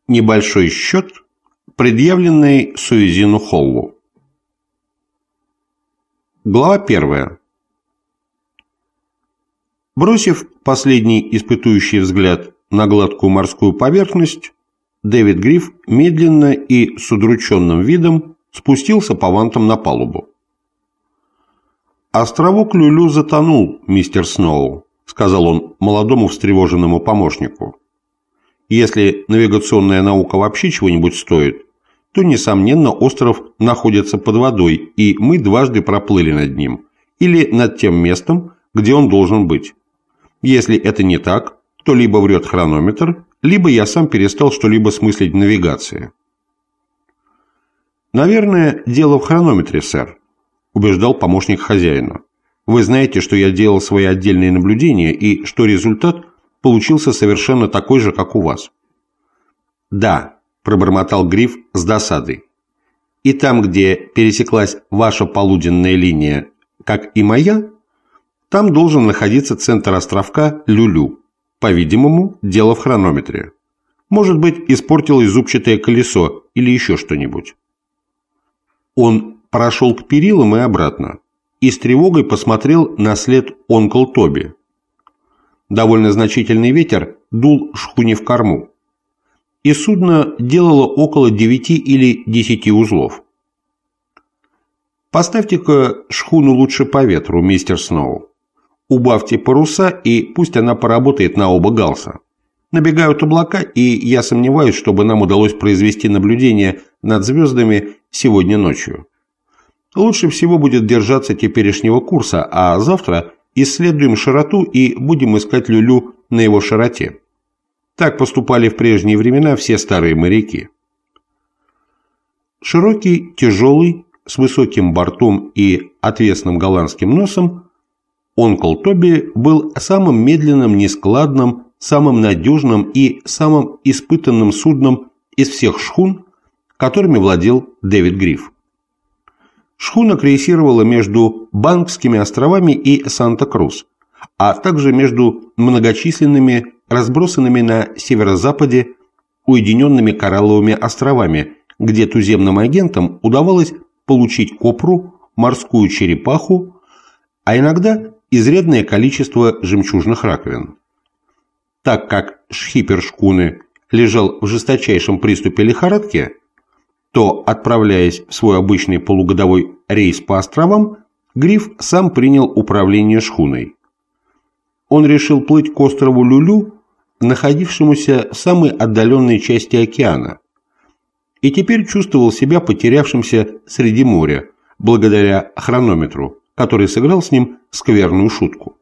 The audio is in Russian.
Небольшой счет, предъявленный Суизину Холлу. Глава 1. Бросив последний испытующий взгляд на гладкую морскую поверхность, Дэвид Гриф медленно и с удрученным видом спустился по вантам на палубу. «Островок Люлю затонул, мистер Сноу», — сказал он молодому встревоженному помощнику. «Если навигационная наука вообще чего-нибудь стоит, то, несомненно, остров находится под водой, и мы дважды проплыли над ним, или над тем местом, где он должен быть. Если это не так, то либо врет хронометр, либо я сам перестал что-либо смыслить в навигации». «Наверное, дело в хронометре, сэр», – убеждал помощник хозяина. «Вы знаете, что я делал свои отдельные наблюдения, и что результат получился совершенно такой же, как у вас». «Да», – пробормотал Гриф с досадой. «И там, где пересеклась ваша полуденная линия, как и моя, там должен находиться центр островка Люлю. По-видимому, дело в хронометре. Может быть, испортилось зубчатое колесо или еще что-нибудь». Он прошел к перилам и обратно, и с тревогой посмотрел на след Онкл Тоби. Довольно значительный ветер дул шхуне в корму, и судно делало около 9 или 10 узлов. «Поставьте-ка шхуну лучше по ветру, мистер Сноу. Убавьте паруса, и пусть она поработает на оба галса. Набегают облака, и я сомневаюсь, чтобы нам удалось произвести наблюдение над звездами сегодня ночью. Лучше всего будет держаться теперешнего курса, а завтра исследуем широту и будем искать Люлю на его широте. Так поступали в прежние времена все старые моряки». Широкий, тяжелый, с высоким бортом и отвесным голландским носом, Онкл Тоби был самым медленным, нескладным, самым надежным и самым испытанным судном из всех шхун, которыми владел Дэвид Гриф. Шхуна крейсировала между Банкскими островами и Санта-Крус, а также между многочисленными, разбросанными на северо-западе, уединенными коралловыми островами, где туземным агентам удавалось получить копру, морскую черепаху, а иногда изрядное количество жемчужных раковин. Так как шхипер шхуны лежал в жесточайшем приступе лихорадки, то, отправляясь в свой обычный полугодовой рейс по островам, Гриф сам принял управление шхуной. Он решил плыть к острову Люлю, находившемуся в самой отдаленной части океана, и теперь чувствовал себя потерявшимся среди моря, благодаря хронометру, который сыграл с ним скверную шутку.